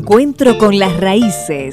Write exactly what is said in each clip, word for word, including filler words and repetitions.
encuentro con las raíces.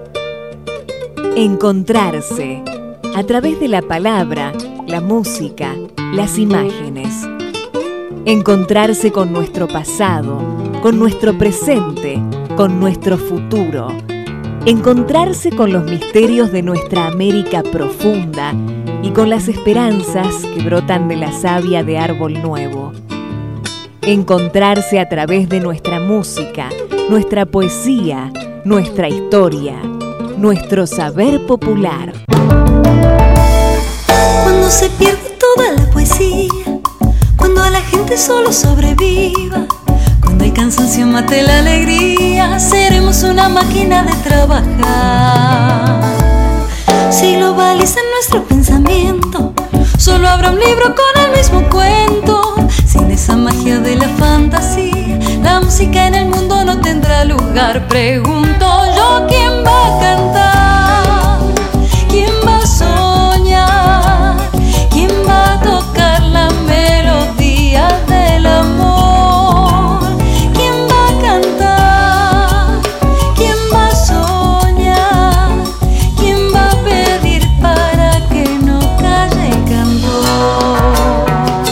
Encontrarse a través de la palabra, la música, las imágenes. Encontrarse con nuestro pasado, con nuestro presente, con nuestro futuro. Encontrarse con los misterios de nuestra América profunda y con las esperanzas que brotan de la savia de árbol nuevo. Encontrarse a través de nuestra música, nuestra poesía, nuestra historia, nuestro saber popular. Cuando se pierde toda la poesía, cuando a la gente solo sobreviva, cuando el cansancio mate la alegría, seremos una máquina de trabajar. Si globalizan nuestro pensamiento, solo habrá un libro con el mismo cuento. Sin esa magia de la fantasía, la música en el mundo no tendrá lugar. Pregunto yo, ¿quién va a cantar? ¿Quién va a soñar? ¿Quién va a tocar la melodía del amor? ¿Quién va a cantar? ¿Quién va a soñar? ¿Quién va a pedir para que no calle el cantor?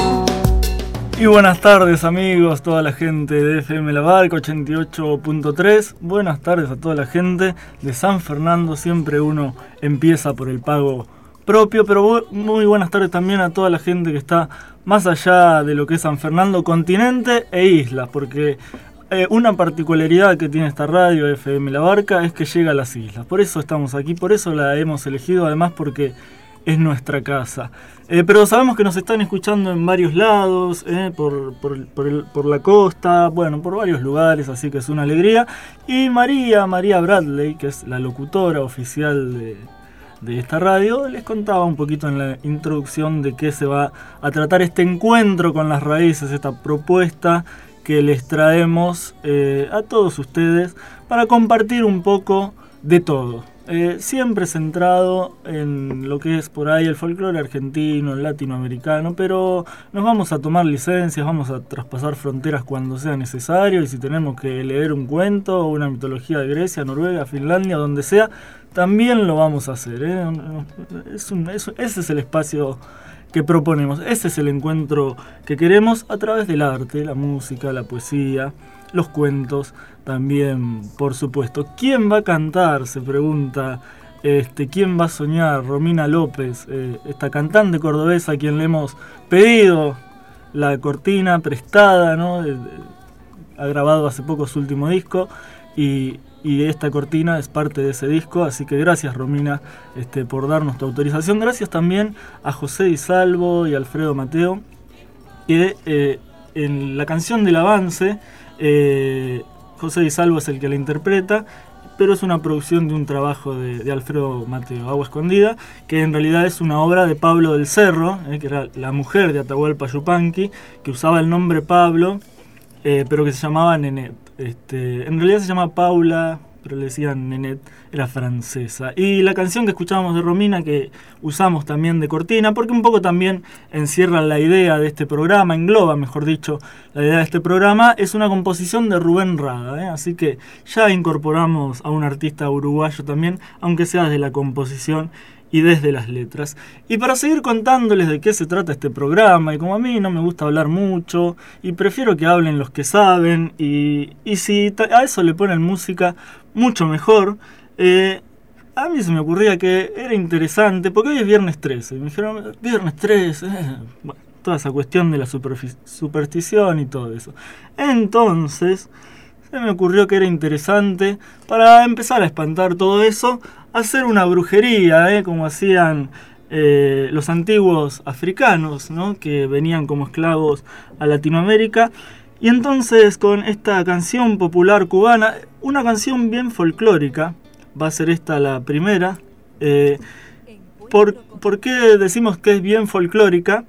Y buenas tardes, amigos, toda la gente de F M La Barca ochenta y ocho punto tres. Buenas tardes a toda la gente de San Fernando. Siempre uno empieza por el pago propio, pero muy buenas tardes también a toda la gente que está más allá de lo que es San Fernando, continente e islas, porque eh, una particularidad que tiene esta radio F M La Barca es que llega a las islas. Por eso estamos aquí, por eso la hemos elegido, además porque es nuestra casa. Eh, pero sabemos que nos están escuchando en varios lados, eh, por, por, por, el, por la costa, bueno, por varios lugares, así que es una alegría. Y María, María Bradley, que es la locutora oficial de, de esta radio, les contaba un poquito en la introducción de qué se va a tratar este encuentro con las raíces, esta propuesta que les traemos eh, a todos ustedes para compartir un poco de todo. Eh, siempre centrado en lo que es por ahí el folclore argentino, el latinoamericano, pero nos vamos a tomar licencias, vamos a traspasar fronteras cuando sea necesario, y si tenemos que leer un cuento o una mitología de Grecia, Noruega, Finlandia, donde sea, también lo vamos a hacer. ¿eh? Es un, es, ese es el espacio que proponemos, ese es el encuentro que queremos a través del arte, la música, la poesía, los cuentos también, por supuesto. ¿Quién va a cantar? Se pregunta. Este, ¿quién va a soñar? Romina López, eh, esta cantante cordobesa a quien le hemos pedido la cortina prestada, ¿no? Eh, ha grabado hace poco su último disco y, y esta cortina es parte de ese disco, así que gracias, Romina, este, por darnos tu autorización. Gracias también a José Di Salvo y Alfredo Mateo, que eh, en la canción del avance, Eh, José Di Salvo es el que la interpreta, pero es una producción de un trabajo de, de Alfredo Mateo, Agua Escondida, que en realidad es una obra de Pablo del Cerro, eh, que era la mujer de Atahualpa Yupanqui, que usaba el nombre Pablo, eh, pero que se llamaba Nenet. Este, en realidad se llama Paula, pero le decían Nenet, era francesa. Y la canción que escuchábamos de Romina, que usamos también de cortina, porque un poco también encierra la idea de este programa, engloba, mejor dicho, la idea de este programa, es una composición de Rubén Rada, ¿eh? Así que ya incorporamos a un artista uruguayo también, aunque sea desde la composición y desde las letras. Y para seguir contándoles de qué se trata este programa, y como a mí no me gusta hablar mucho, y prefiero que hablen los que saben, y, y si a eso le ponen música, mucho mejor, eh, a mí se me ocurría que era interesante, porque hoy es viernes trece, y me dijeron, viernes trece, eh, bueno, toda esa cuestión de la superstición y todo eso. Entonces, se me ocurrió que era interesante, para empezar a espantar todo eso, hacer una brujería, ¿eh? Como hacían eh, los antiguos africanos, ¿no? Que venían como esclavos a Latinoamérica. Y entonces con esta canción popular cubana, una canción bien folclórica, va a ser esta la primera. Eh, ¿por, ¿Por qué decimos que es bien folclórica?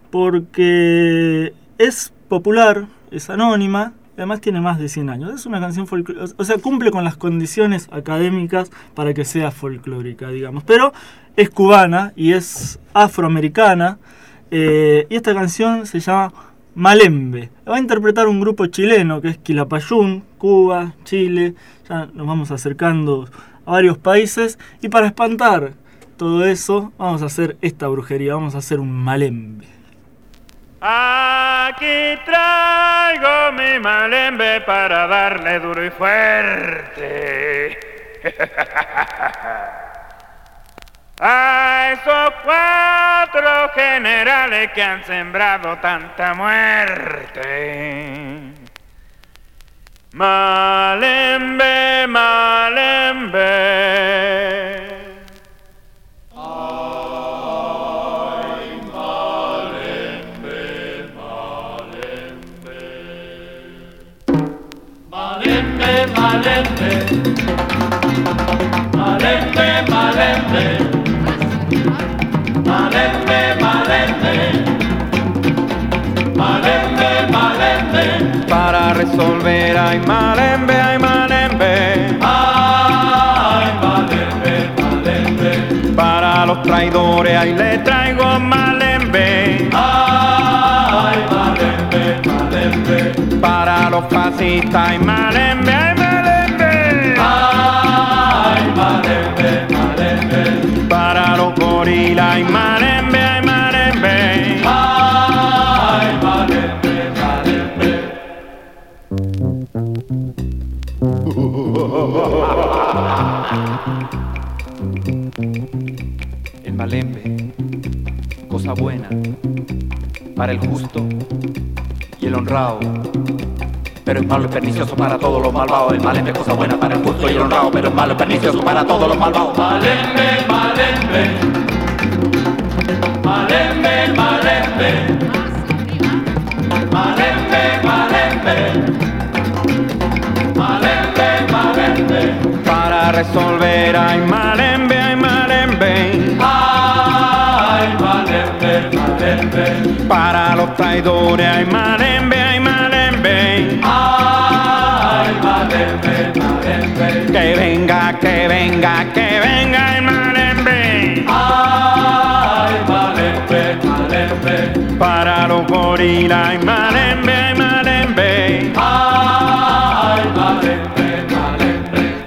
Porque es popular, es anónima, además tiene más de cien años. Es una canción folclórica, o sea, cumple con las condiciones académicas para que sea folclórica, digamos. Pero es cubana y es afroamericana. Eh, y esta canción se llama Malembe. La va a interpretar un grupo chileno que es Quilapayún, Cuba, Chile. Ya nos vamos acercando a varios países. Y para espantar todo eso, vamos a hacer esta brujería. Vamos a hacer un malembe. Aquí traigo mi malembe para darle duro y fuerte a esos cuatro generales que han sembrado tanta muerte. Malembe, malembe. Malembe, malembe, malembe, malembe, malembe, malembe, malembe, para resolver ay malembe, ay malembe, ay malembe, malembe, para los traidores ay le traigo malembe, ay malembe, malembe, para los fascistas ay malembe, ay malembe, malembe, para los gorilas, ay malembe, ay malembe, ay malembe, malembe. El malembe, cosa buena para el justo y el honrado. Pero es malo y pernicioso para todos los malvados. El malembe es cosa buena para el justo y el honrado, pero es malo y pernicioso para todos los malvados. Malembe, malembe, malembe, malembe, malembe, malembe, malembe, malembe, para resolver ay malembe, ay malembe, ay malembe, malembe, para los traidores ay malembe, ay malembe, ay malembe, malembe, que venga, que venga, que venga el malembe, ay malembe, malembe, para los gorilas ay malembe, ay malembe, ay malembe, malembe.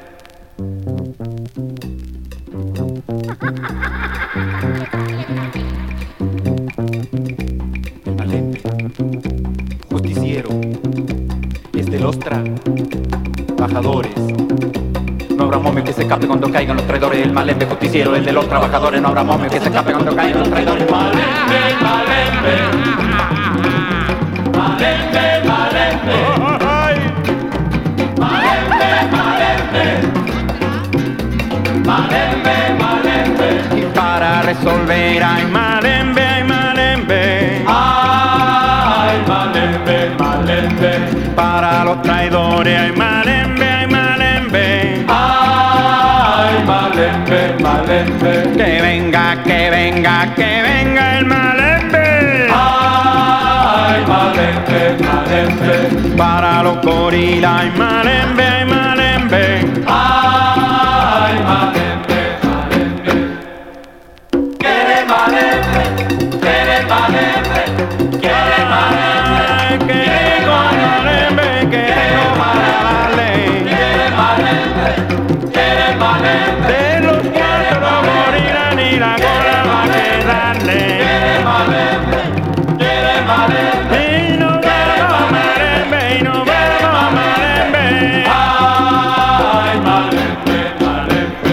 El malembe, justiciero, es del ostra, bajadores. No habrá momio que se escape cuando caigan los traidores. El malembe justiciero, el de los trabajadores. No habrá momio que se escape cuando caigan los traidores. Malembe, malembe, malembe, malembe, malembe, malembe, malembe, malembe, Y para resolver ay malembe, ay malembe, ay malembe, malembe, para los traidores ay malembe, ay malembe, ay malembe, malembe, que venga, que venga, que venga el malembe, ay malembe, malembe, para los gorilas ay malembe, ay malembe, ay malembe, malembe. Quiere malembe, quiere malembe, quiere malembe, que con malembe, que tengo para darle, quiere malembe, quiere malembe, de los cuatro gorilas ni la cola va a quedarle, quiere malembe, quiere malembe, y no vamos malembe, y no vamos malembe. ay malembe, malembe.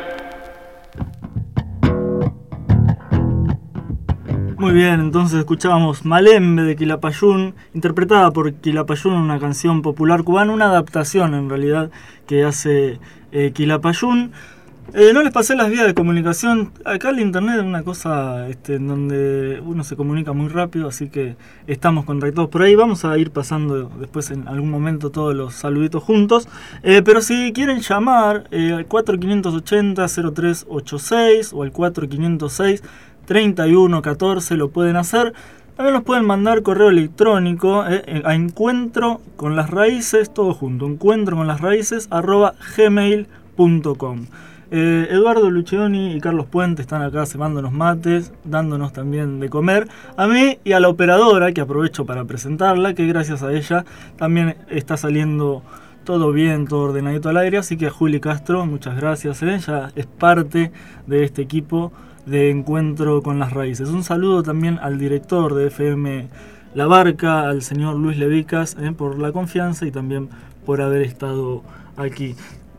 Muy bien, entonces escuchábamos Malembe de Quilapayún, interpretada por Quilapayún, una canción popular cubana, una adaptación en realidad que hace eh, Quilapayún. Eh, no les pasé las vías de comunicación. Acá el internet es una cosa este, en donde uno se comunica muy rápido, así que estamos contactados por ahí. Vamos a ir pasando después en algún momento todos los saluditos juntos. Eh, pero si quieren llamar eh, al cuatro cinco ocho cero cero tres ocho seis o al cuatro cinco seis treinta y uno catorce lo pueden hacer. También nos pueden mandar correo electrónico eh, a encuentro con las raíces, todo junto, encuentro con las raíces arroba gmail punto com. Eh, Eduardo Lucioni y Carlos Puente están acá cebándonos mates, dándonos también de comer. A mí y a la operadora, que aprovecho para presentarla, que gracias a ella también está saliendo todo bien, todo ordenadito al aire. Así que a Juli Castro, muchas gracias. ¿eh? Ella es parte de este equipo de Encuentro con las Raíces. Un saludo también al director de F M La Barca, al señor Luis Levicas, ¿eh? por la confianza y también por haber estado aquí.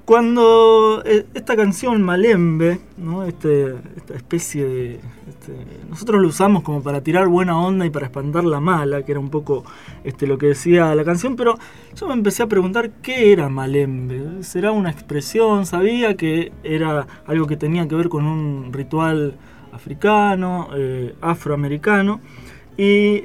Cuando eh, esta canción Malembe, ¿no? este, esta especie de... Este, nosotros lo usamos como para tirar buena onda y para espantar la mala, que era un poco este, lo que decía la canción, pero yo me empecé a preguntar qué era Malembe. ¿Será una expresión? Sabía que era algo que tenía que ver con un ritual africano, eh, afroamericano, y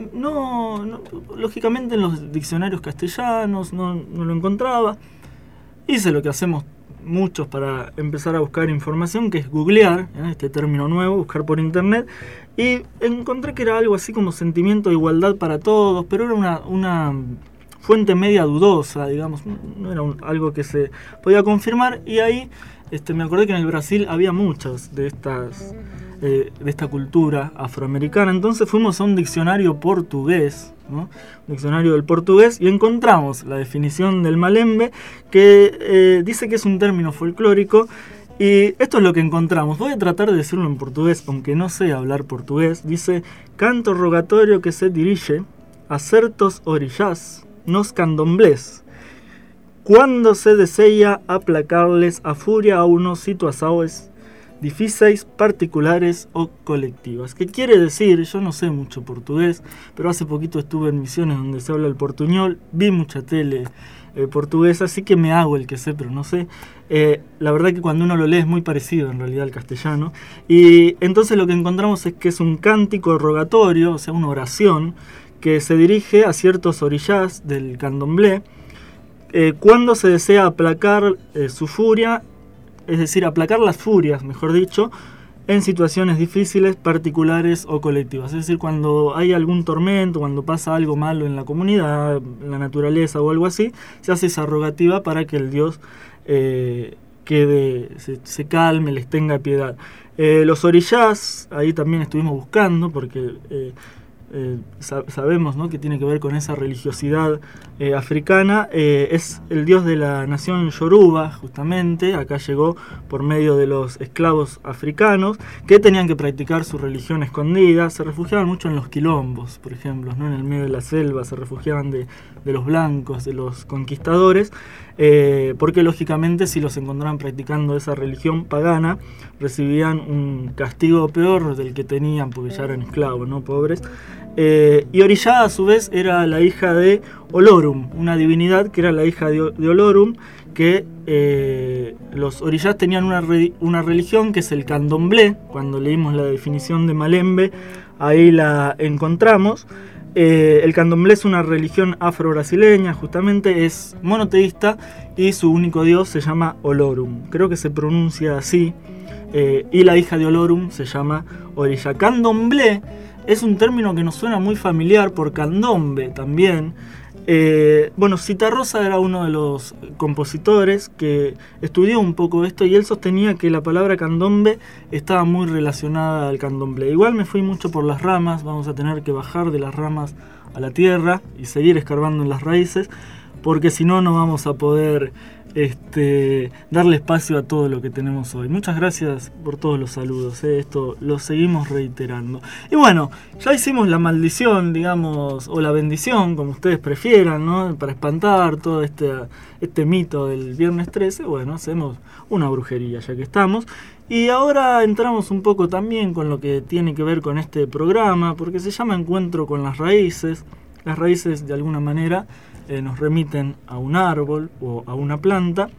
no, no, lógicamente en los diccionarios castellanos no, no lo encontraba. Hice lo que hacemos muchos para empezar a buscar información, que es googlear, ¿eh? este término nuevo, buscar por internet, y encontré que era algo así como sentimiento de igualdad para todos, pero era una, una fuente media dudosa, digamos, no era un, algo que se podía confirmar, y ahí este, me acordé que en el Brasil había muchas de estas eh, de esta cultura afroamericana. Entonces fuimos a un diccionario portugués, ¿no? Un diccionario del portugués, y encontramos la definición del malembe, que eh, dice que es un término folclórico. Y esto es lo que encontramos. Voy a tratar de decirlo en portugués, aunque no sé hablar portugués. Dice: canto rogatorio que se dirige a certos orillás nos candomblés, cuando se desea aplacarles a furia a unos situaciones difíciles, particulares o colectivas. ¿Qué quiere decir? Yo no sé mucho portugués, pero hace poquito estuve en Misiones donde se habla el portuñol, vi mucha tele eh, portuguesa, así que me hago el que sé, pero no sé. Eh, la verdad que cuando uno lo lee es muy parecido en realidad al castellano, y entonces lo que encontramos es que es un cántico rogatorio, o sea, una oración que se dirige a ciertos orillás del candomblé eh, cuando se desea aplacar eh, su furia, es decir, aplacar las furias, mejor dicho, en situaciones difíciles, particulares o colectivas. Es decir, cuando hay algún tormento, cuando pasa algo malo en la comunidad, en la naturaleza o algo así, se hace esa rogativa para que el Dios eh, quede, se, se calme, les tenga piedad. Eh, los orillás, ahí también estuvimos buscando, porque eh, eh, sab- sabemos, ¿no?, que tiene que ver con esa religiosidad eh, africana. Eh, es el dios de la nación Yoruba, justamente. Acá llegó por medio de los esclavos africanos que tenían que practicar su religión escondida. Se refugiaban mucho en los quilombos, por ejemplo, ¿no?, en el medio de la selva. Se refugiaban de, de los blancos, de los conquistadores, eh, porque lógicamente si los encontraban practicando esa religión pagana, recibían un castigo peor del que tenían, porque ya eran esclavos, ¿no?, pobres. Eh, y Orillá, a su vez, era la hija de Olorum, una divinidad que era la hija de, de Olorum, que eh, los orillás tenían una, re, una religión que es el candomblé. Cuando leímos la definición de malembe, ahí la encontramos. Eh, el candomblé es una religión afro-brasileña, justamente es monoteísta, y su único dios se llama Olorum, creo que se pronuncia así, eh, y la hija de Olorum se llama Orillá. Candomblé es un término que nos suena muy familiar por candombe también. Eh, bueno, Citarrosa era uno de los compositores que estudió un poco esto, y él sostenía que la palabra candombe estaba muy relacionada al candomblé. Igual me fui mucho por las ramas, vamos a tener que bajar de las ramas a la tierra y seguir escarbando en las raíces, porque si no, no vamos a poder este, darle espacio a todo lo que tenemos hoy. Muchas gracias por todos los saludos, ¿eh? Esto lo seguimos reiterando. Y bueno, ya hicimos la maldición, digamos, o la bendición, como ustedes prefieran, ¿no?, para espantar todo este, este mito del viernes trece. Bueno, hacemos una brujería ya que estamos. Y ahora entramos un poco también con lo que tiene que ver con este programa, porque se llama Encuentro con las Raíces. Las raíces, de alguna manera, Eh, nos remiten a un árbol o a una planta,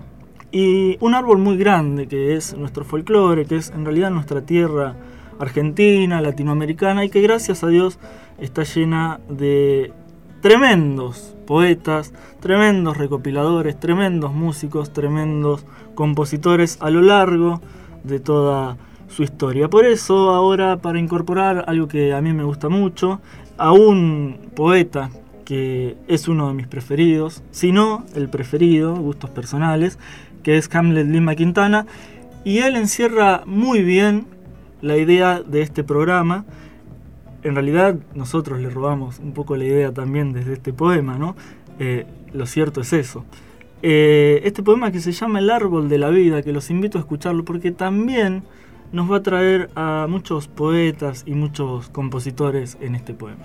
y un árbol muy grande que es nuestro folclore, que es en realidad nuestra tierra argentina, latinoamericana, y que gracias a Dios está llena de tremendos poetas, tremendos recopiladores, tremendos músicos, tremendos compositores a lo largo de toda su historia. Por eso ahora, para incorporar algo que a mí me gusta mucho, a un poeta que es uno de mis preferidos, si no el preferido, gustos personales, que es Hamlet Lima Quintana, y él encierra muy bien la idea de este programa. En realidad nosotros le robamos un poco la idea también desde este poema, ¿no? Eh, lo cierto es eso. Eh, este poema que se llama El árbol de la vida, que los invito a escucharlo porque también nos va a traer a muchos poetas y muchos compositores en este poema.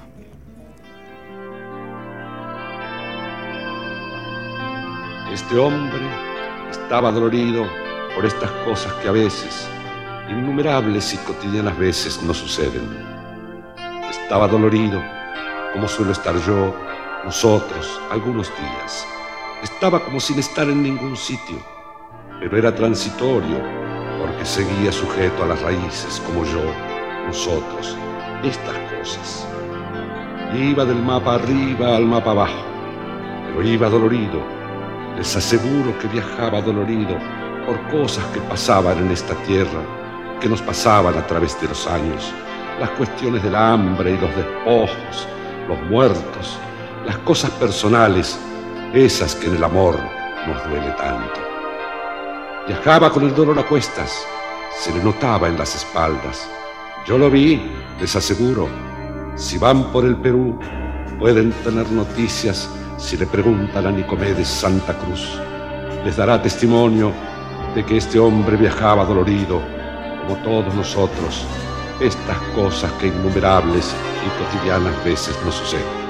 Este hombre estaba dolorido por estas cosas que a veces, innumerables y cotidianas veces, no suceden. Estaba dolorido, como suelo estar yo, nosotros, algunos días. Estaba como sin estar en ningún sitio, pero era transitorio, porque seguía sujeto a las raíces, como yo, nosotros, estas cosas. Iba del mapa arriba al mapa abajo, pero iba dolorido. Les aseguro que viajaba dolorido por cosas que pasaban en esta tierra, que nos pasaban a través de los años, las cuestiones del hambre y los despojos, los muertos, las cosas personales, esas que en el amor nos duele tanto. Viajaba con el dolor a cuestas, se le notaba en las espaldas. Yo lo vi, les aseguro. Si van por el Perú, pueden tener noticias si le preguntan a Nicomedes Santa Cruz. Les dará testimonio de que este hombre viajaba dolorido, como todos nosotros, estas cosas que innumerables y cotidianas veces nos suceden.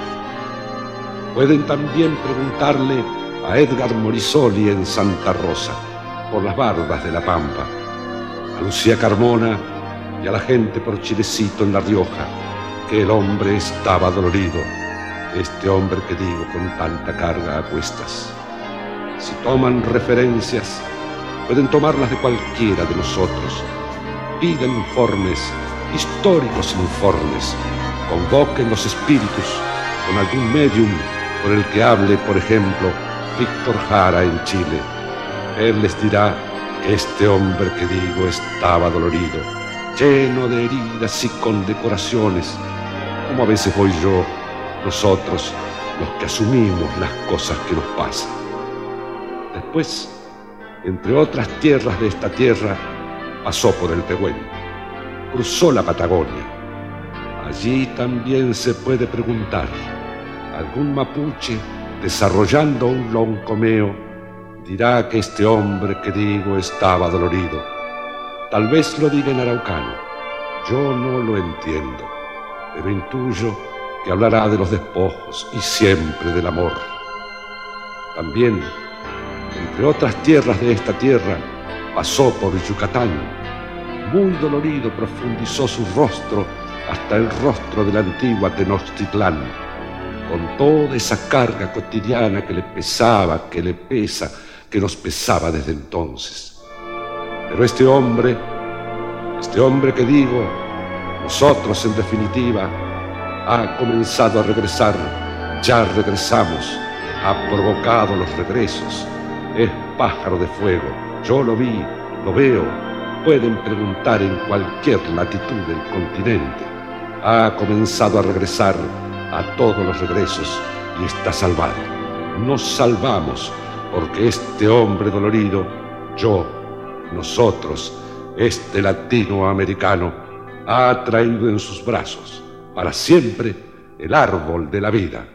Pueden también preguntarle a Edgar Morisoli en Santa Rosa, por las bardas de La Pampa, a Lucía Carmona y a la gente por Chilecito en La Rioja, que el hombre estaba dolorido, este hombre que digo con tanta carga a cuestas. Si toman referencias, pueden tomarlas de cualquiera de nosotros. Piden informes, históricos informes, convoquen los espíritus con algún medium por el que hable, por ejemplo, Víctor Jara en Chile. Él les dirá que este hombre que digo estaba dolorido, lleno de heridas y condecoraciones, como a veces voy yo, nosotros, los que asumimos las cosas que nos pasan. Después, entre otras tierras de esta tierra, pasó por el Pehuen, cruzó la Patagonia. Allí también se puede preguntar, algún mapuche, desarrollando un loncomeo, dirá que este hombre que digo estaba dolorido. Tal vez lo diga en araucano, yo no lo entiendo, pero intuyo que hablará de los despojos y siempre del amor. También, entre otras tierras de esta tierra, pasó por Yucatán. Muy dolorido profundizó su rostro hasta el rostro de la antigua Tenochtitlán, con toda esa carga cotidiana que le pesaba, que le pesa, que nos pesaba desde entonces. Pero este hombre, este hombre que digo, nosotros en definitiva, ha comenzado a regresar, ya regresamos, ha provocado los regresos, es pájaro de fuego, yo lo vi, lo veo, pueden preguntar en cualquier latitud del continente, ha comenzado a regresar a todos los regresos y está salvado. Nos salvamos porque este hombre dolorido, yo, nosotros, este latinoamericano, ha traído en sus brazos para siempre el árbol de la vida.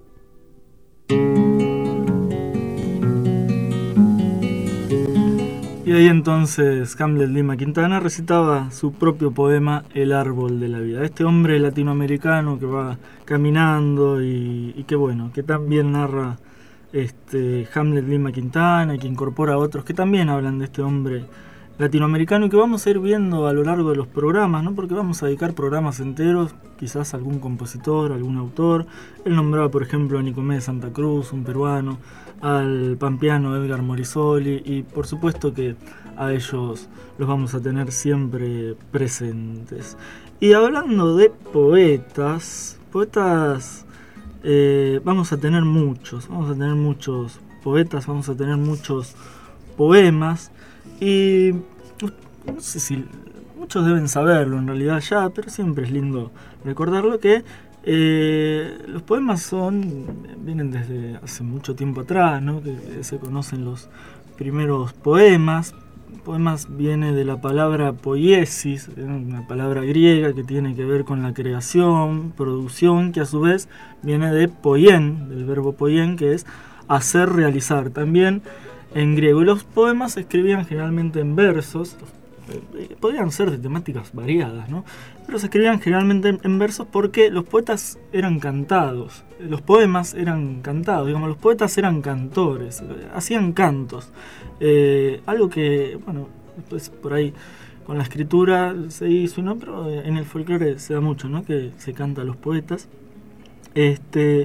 Y ahí entonces Hamlet Lima Quintana recitaba su propio poema El árbol de la vida. Este hombre latinoamericano que va caminando y, y que bueno, que también narra este Hamlet Lima Quintana y que incorpora a otros que también hablan de este hombre latinoamericano y que vamos a ir viendo a lo largo de los programas, ¿no? Porque vamos a dedicar programas enteros, quizás a algún compositor, algún autor. Él nombraba, por ejemplo, a Nicomedes Santa Cruz, un peruano, al pampeano Edgar Morisoli, y por supuesto que a ellos los vamos a tener siempre presentes. Y hablando de poetas, poetas eh, vamos a tener muchos, vamos a tener muchos poetas, vamos a tener muchos poemas, y no sé si muchos deben saberlo en realidad ya, pero siempre es lindo recordarlo que eh, los poemas son vienen desde hace mucho tiempo atrás, ¿no? Que se conocen los primeros poemas. Poemas viene de la palabra poiesis, una palabra griega que tiene que ver con la creación, producción, que a su vez viene de poien, del verbo poien, que es hacer, realizar. También en griego. Y los poemas se escribían generalmente en versos, eh, podían ser de temáticas variadas, ¿no? Pero se escribían generalmente en, en versos porque los poetas eran cantados, los poemas eran cantados, digamos, los poetas eran cantores, hacían cantos. Eh, algo que, bueno, después por ahí con la escritura se hizo, ¿no? Pero en el folclore se da mucho, ¿no? Que se canta a los poetas. Este,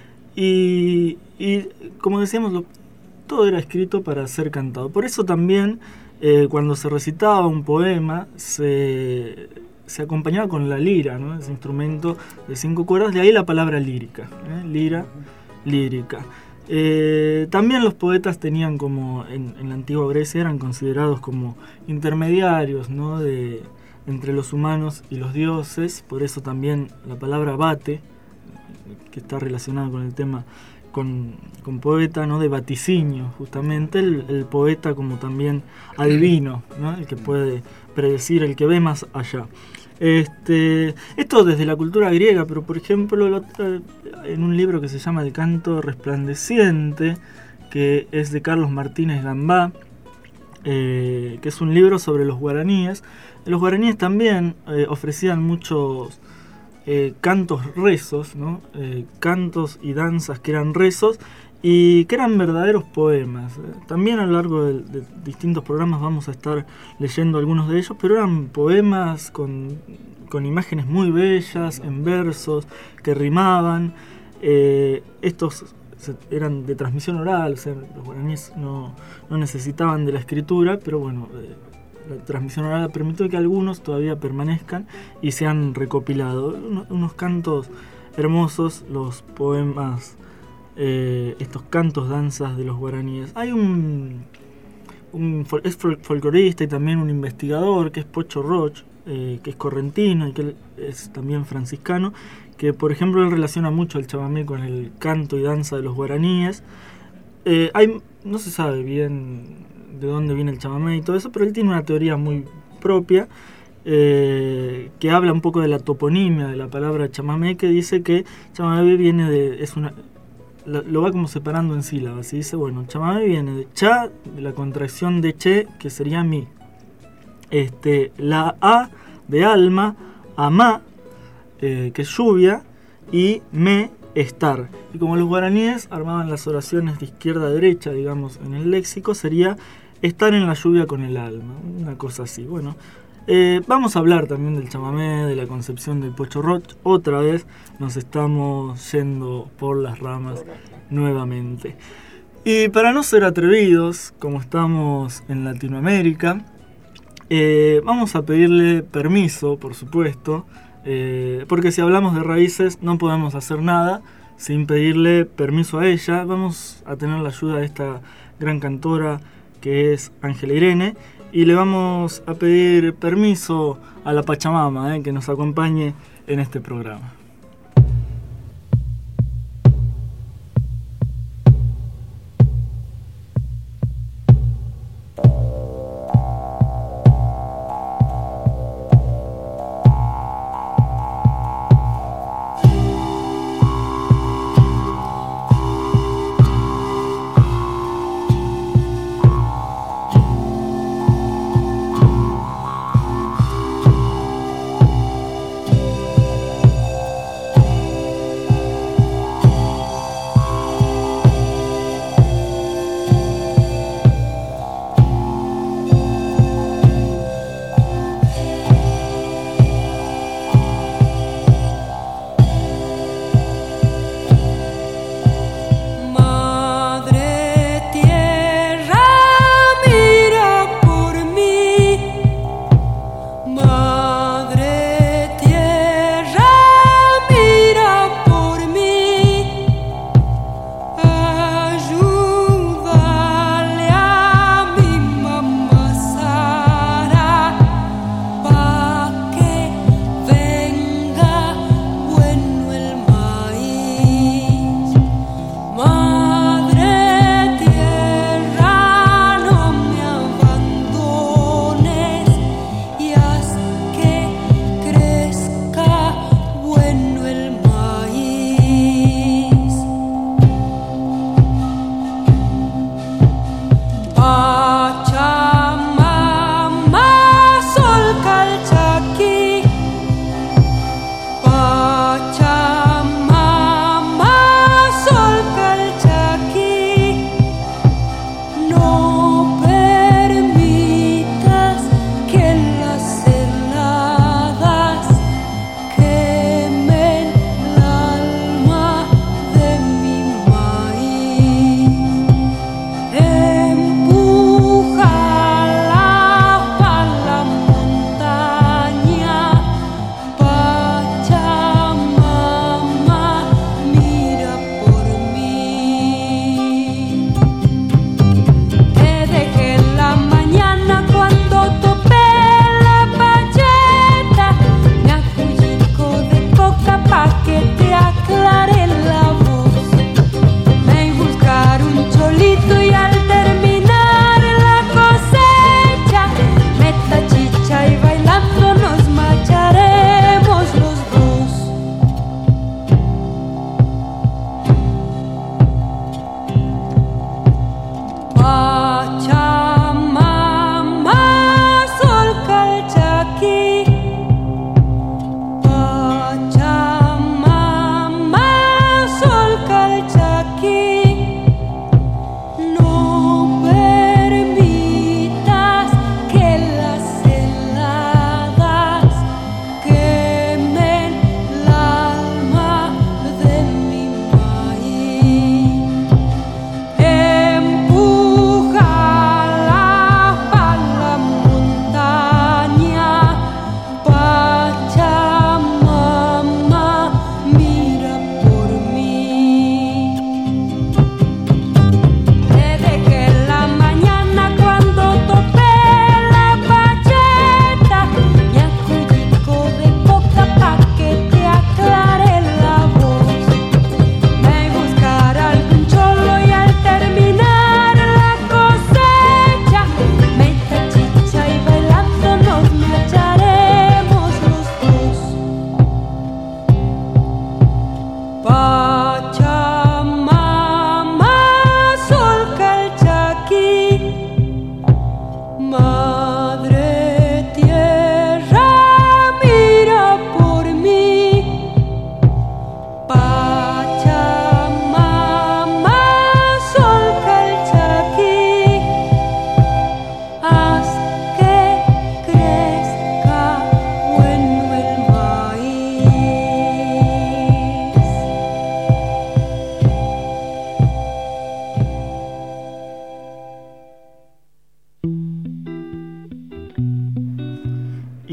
y, y como decíamos, lo, todo era escrito para ser cantado. Por eso también eh, cuando se recitaba un poema se, se acompañaba con la lira, ¿no? Ese instrumento de cinco cuerdas, de ahí la palabra lírica, ¿eh? Lira, lírica. Eh, también los poetas tenían como, en, en la antigua Grecia, eran considerados como intermediarios, ¿no? de, entre los humanos y los dioses. Por eso también la palabra bate, que está relacionada con el tema, con, con poeta, ¿no? De vaticinio, justamente, el, el poeta como también adivino, ¿no? El que puede predecir, el que ve más allá. Este, esto desde la cultura griega, pero por ejemplo en un libro que se llama El canto resplandeciente, que es de Carlos Martínez Gambá, eh, que es un libro sobre los guaraníes. Los guaraníes también eh, ofrecían muchos eh, cantos rezos, ¿no? eh, cantos y danzas que eran rezos y que eran verdaderos poemas. También a lo largo de, de distintos programas vamos a estar leyendo algunos de ellos, pero eran poemas con, con imágenes muy bellas, en versos, que rimaban. Eh, estos eran de transmisión oral, o sea, los guaraníes no, no necesitaban de la escritura, pero bueno, eh, la transmisión oral permitió que algunos todavía permanezcan y se han recopilado. Unos, unos cantos hermosos, los poemas, Eh, estos cantos, danzas de los guaraníes. Hay un, un es folclorista y también un investigador que es Pocho Roch, eh, que es correntino y que es también franciscano, que por ejemplo él relaciona mucho el chamamé con el canto y danza de los guaraníes. Eh, hay, no se sabe bien de dónde viene el chamamé y todo eso, pero él tiene una teoría muy propia, eh, que habla un poco de la toponimia de la palabra chamamé, que dice que chamamé viene de, es una lo va como separando en sílabas y dice, bueno, chamamé viene de cha, de la contracción de che, que sería mi, este, la a de alma, amá, eh, que es lluvia, y me, estar. Y como los guaraníes armaban las oraciones de izquierda a derecha, digamos, en el léxico, sería estar en la lluvia con el alma, una cosa así. Bueno, Eh, vamos a hablar también del chamamé, de la concepción del Pocho Roch. Otra vez nos estamos yendo por las ramas nuevamente. Y para no ser atrevidos, como estamos en Latinoamérica, eh, vamos a pedirle permiso, por supuesto, eh, porque si hablamos de raíces no podemos hacer nada sin pedirle permiso a ella. Vamos a tener la ayuda de esta gran cantora que es Ángela Irene. Y le vamos a pedir permiso a la Pachamama, eh, que nos acompañe en este programa.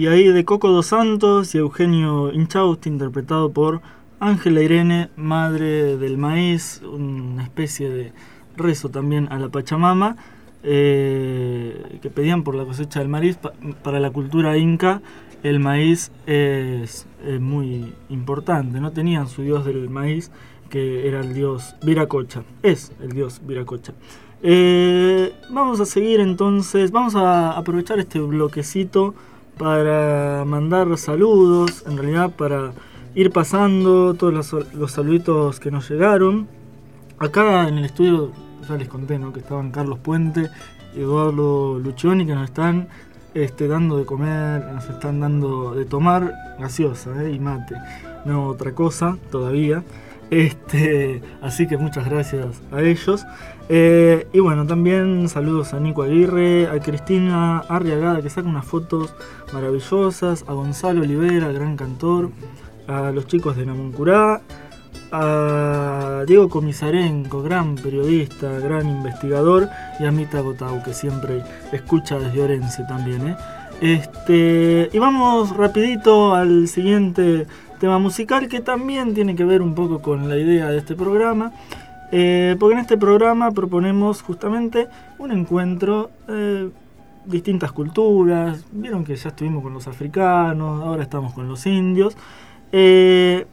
y ahí de Coco dos Santos y Eugenio Inchausti, interpretado por Ángela Irene, madre del maíz, una especie de rezo también a la Pachamama, eh, que pedían por la cosecha del maíz. Pa- para la cultura inca el maíz es, es muy importante, no tenían su dios del maíz, que era el dios Viracocha, es el dios Viracocha. Eh, vamos a seguir entonces, vamos a aprovechar este bloquecito para mandar saludos, en realidad para ir pasando todos los, los saluditos que nos llegaron. Acá en el estudio ya les conté, ¿no?, que estaban Carlos Puente y Eduardo Lucioni, que nos están este, dando de comer, nos están dando de tomar gaseosa, ¿eh? y mate, no otra cosa todavía. Este, así que muchas gracias a ellos. Eh, y bueno, también saludos a Nico Aguirre, a Cristina Arriagada, que saca unas fotos maravillosas, a Gonzalo Olivera, gran cantor, a los chicos de Namuncurá, a Diego Comisarenco, gran periodista, gran investigador, y a Mita Gotau, que siempre escucha desde Orense también, ¿eh? Este, y vamos rapidito al siguiente tema musical, que también tiene que ver un poco con la idea de este programa, eh, porque en este programa proponemos justamente un encuentro, eh, distintas culturas. Vieron que ya estuvimos con los africanos, ahora estamos con los indios, eh,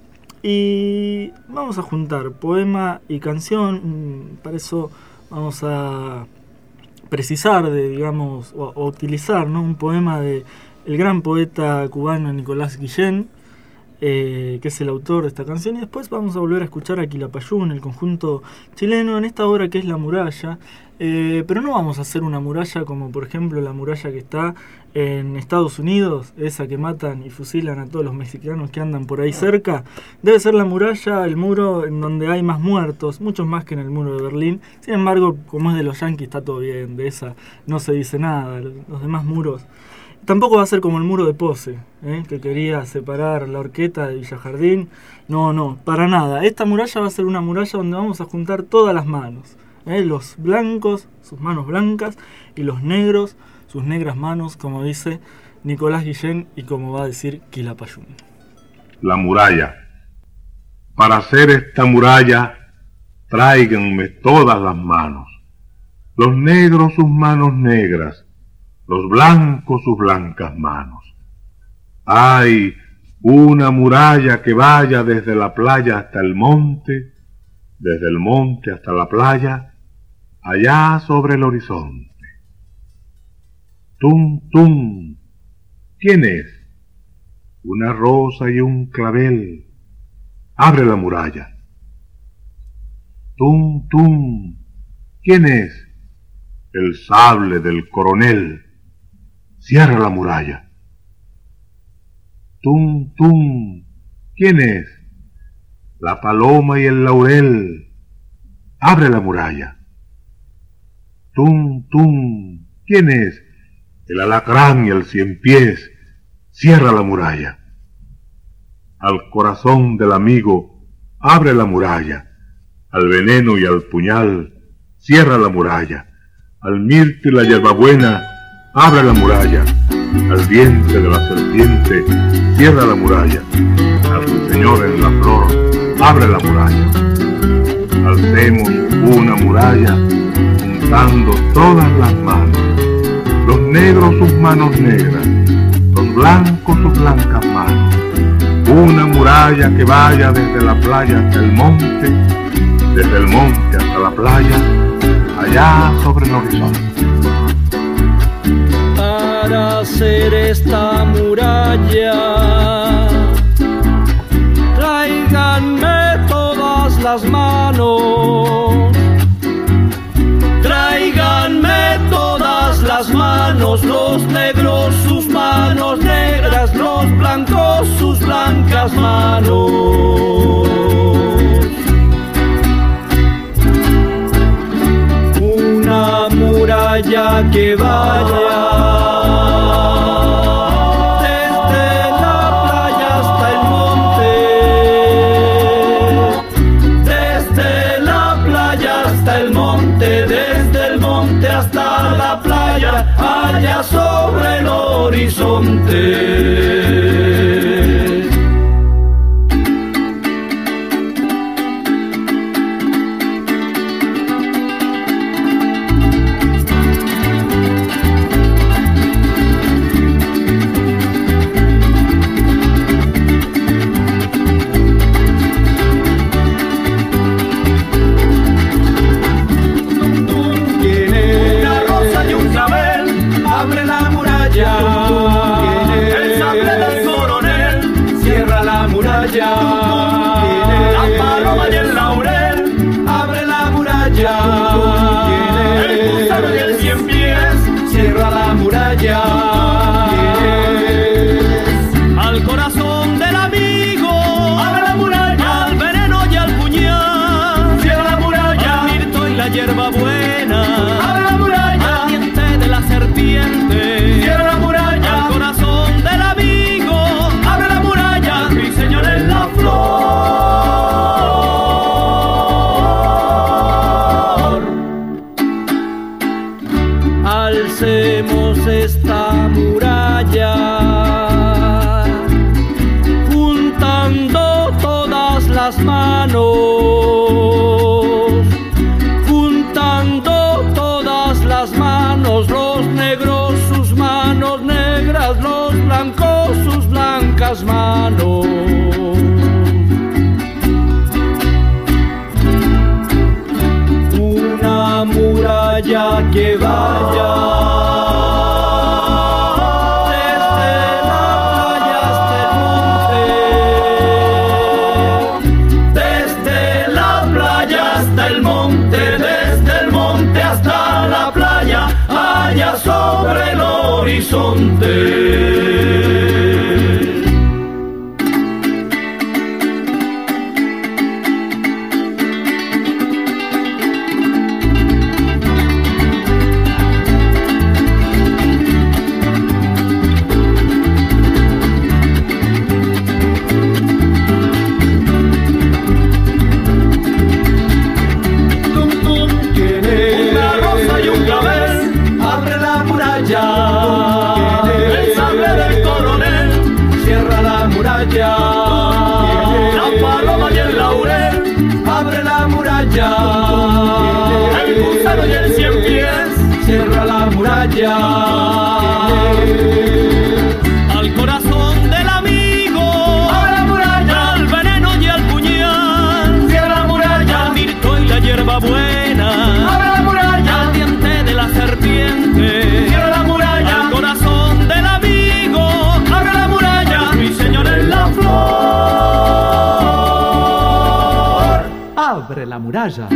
y vamos a juntar poema y canción. Para eso vamos a precisar de, digamos, o, o utilizar, ¿no?, un poema de el gran poeta cubano Nicolás Guillén, eh, que es el autor de esta canción, y después vamos a volver a escuchar a Quilapayún, el conjunto chileno, en esta obra que es La Muralla. Eh, pero no vamos a hacer una muralla como por ejemplo la muralla que está en Estados Unidos, esa que matan y fusilan a todos los mexicanos que andan por ahí cerca. Debe ser la muralla, el muro en donde hay más muertos, muchos más que en el muro de Berlín. Sin embargo, como es de los yanquis, está todo bien, de esa no se dice nada. Los demás muros tampoco va a ser como el muro de Pose, ¿eh?, que quería separar la Horqueta de Villajardín. No, no, para nada. Esta muralla va a ser una muralla donde vamos a juntar todas las manos, ¿eh? Los blancos, sus manos blancas, y los negros, sus negras manos, como dice Nicolás Guillén y como va a decir Quilapayún. La muralla. Para hacer esta muralla, tráiganme todas las manos. Los negros sus manos negras, los blancos sus blancas manos. ¡Ay! Una muralla que vaya desde la playa hasta el monte, desde el monte hasta la playa, allá sobre el horizonte. Tum, tum. ¿Quién es? Una rosa y un clavel. Abre la muralla. Tum, tum. ¿Quién es? El sable del coronel. Cierra la muralla. Tum, tum. ¿Quién es? La paloma y el laurel. Abre la muralla. Tum, tum. ¿Quién es? El alacrán y el cien pies. Cierra la muralla. Al corazón del amigo, abre la muralla. Al veneno y al puñal, cierra la muralla. Al mirto y la hierbabuena, abre la muralla. Al diente de la serpiente, cierra la muralla. Al ruiseñor en la flor, abre la muralla. Alcemos una muralla, juntando todas las manos. Los negros sus manos negras, los blancos sus blancas manos. Una muralla que vaya desde la playa hasta el monte, desde el monte hasta la playa, allá sobre el horizonte. Para hacer esta muralla, tráiganme todas las manos. Tráiganme todas las manos, los negros sus manos negras, los blancos sus blancas manos. Una muralla que vaya desde la playa hasta el monte, desde la playa hasta el monte, desde el monte hasta la playa, allá sobre el horizonte. horizonte. La paloma y el laurel, abre la muralla. El gusano y el cien pies, cierra la muralla. Al corazón del amigo, abre la muralla. Al veneno y al puñal, cierra la muralla. Al mirto y la hierba buena, abre la muralla. Al diente de la serpiente, cierra la muralla. Al corazón del amigo, abre la muralla. Mi señor es la flor. Alcemos esta muralla, juntando todas las manos, juntando todas las manos, los negros sus manos negras, los blancos sus blancas manos. Una muralla que vaya desde la playa hasta el monte, desde la playa hasta el monte, desde el monte hasta la playa, allá sobre el horizonte. La paloma y el laurel, abre la muralla. El gusano y el cien pies, cierra la muralla. Al corazón del amigo, abre la muralla. Al veneno y al puñal, cierra la muralla. Al mirto y la hierba buena, abre la muralla. Al diente de la serpiente, cierra la muralla. Al corazón del amigo, abre la muralla. Mi señor es la flor. Abre la muralla.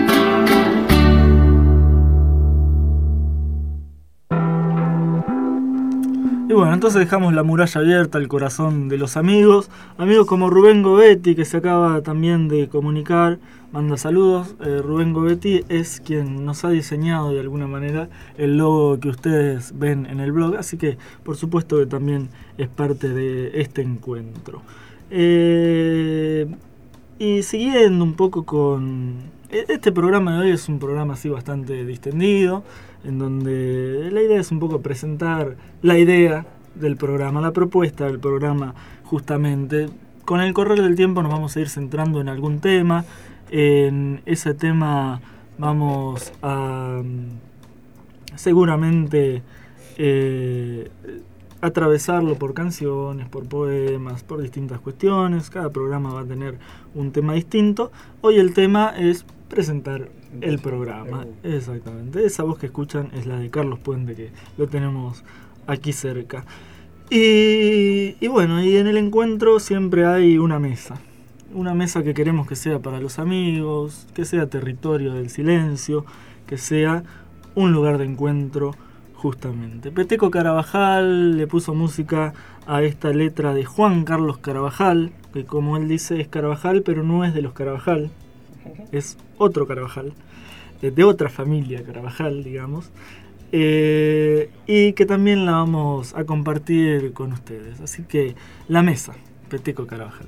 Y bueno, entonces dejamos la muralla abierta al corazón de los amigos. Amigos como Rubén Gobetti, que se acaba también de comunicar, manda saludos. Eh, Rubén Gobetti es quien nos ha diseñado de alguna manera el logo que ustedes ven en el blog, así que por supuesto que también es parte de este encuentro. Eh, y siguiendo un poco con... Este programa de hoy es un programa así bastante distendido, en donde la idea es un poco presentar la idea del programa, la propuesta del programa justamente. Con el correr del tiempo nos vamos a ir centrando en algún tema. En ese tema vamos a seguramente eh, atravesarlo por canciones, por poemas, por distintas cuestiones. Cada programa va a tener un tema distinto. Hoy el tema es presentar el programa. Exactamente. Esa voz que escuchan es la de Carlos Puente, que lo tenemos aquí cerca. Y, y bueno, y en el encuentro siempre hay una mesa. Una mesa que queremos que sea para los amigos, que sea territorio del silencio, que sea un lugar de encuentro justamente. Peteco Carabajal le puso música a esta letra de Juan Carlos Carabajal, que como él dice es Carabajal, pero no es de los Carabajal, es otro Carabajal, de otra familia Carabajal, digamos, eh, y que también la vamos a compartir con ustedes. Así que la mesa, Peteco Carabajal.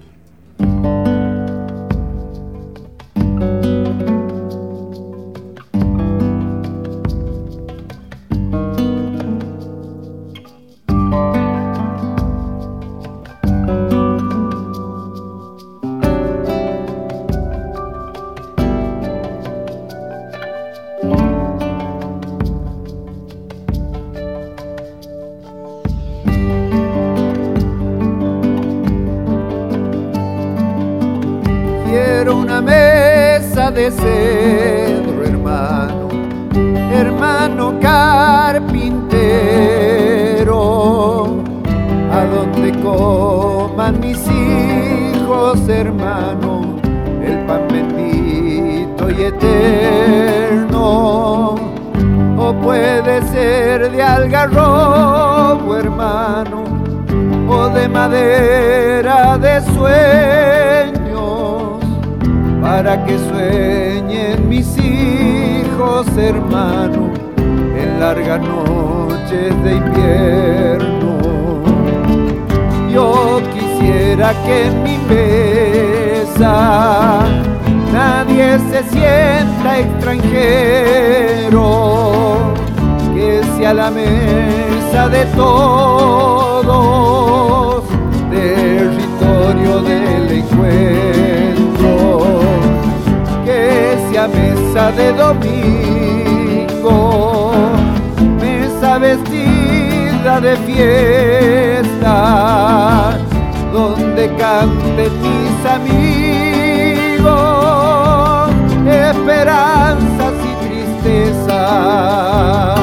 o puede ser de algarrobo, hermano, o de madera de sueños, para que sueñen mis hijos, hermano, en largas noches de invierno. Yo quisiera que en mi mesa nadie se sienta extranjero, que sea la mesa de todos, territorio del encuentro, que sea mesa de domingo, mesa vestida de fiesta, donde canten mis amigos esperanzas y tristezas.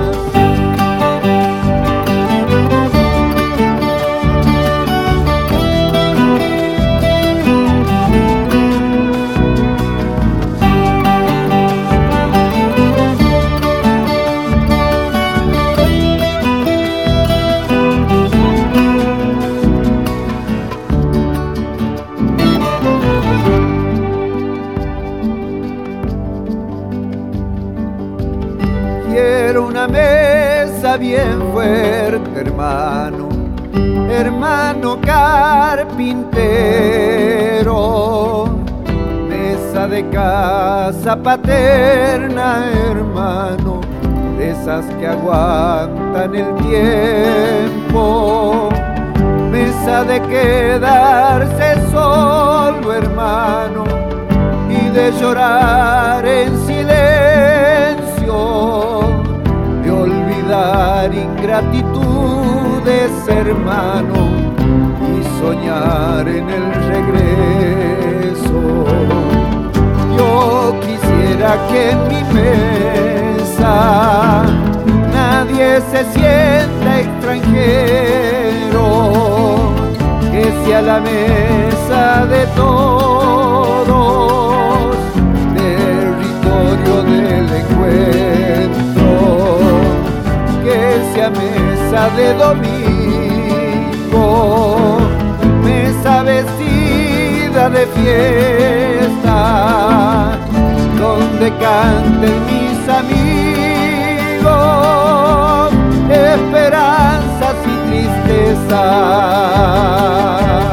Bien fuerte, hermano, hermano carpintero, mesa de casa paterna, hermano, de esas que aguantan el tiempo, mesa de quedarse solo, hermano, y de llorar en silencio, olvidar ingratitudes, hermano, y soñar en el regreso. Yo quisiera que en mi mesa nadie se sienta extranjero, que sea la mesa de todos, territorio del encuentro, que sea mesa de domingo, mesa vestida de fiesta, donde canten mis amigos esperanzas y tristezas.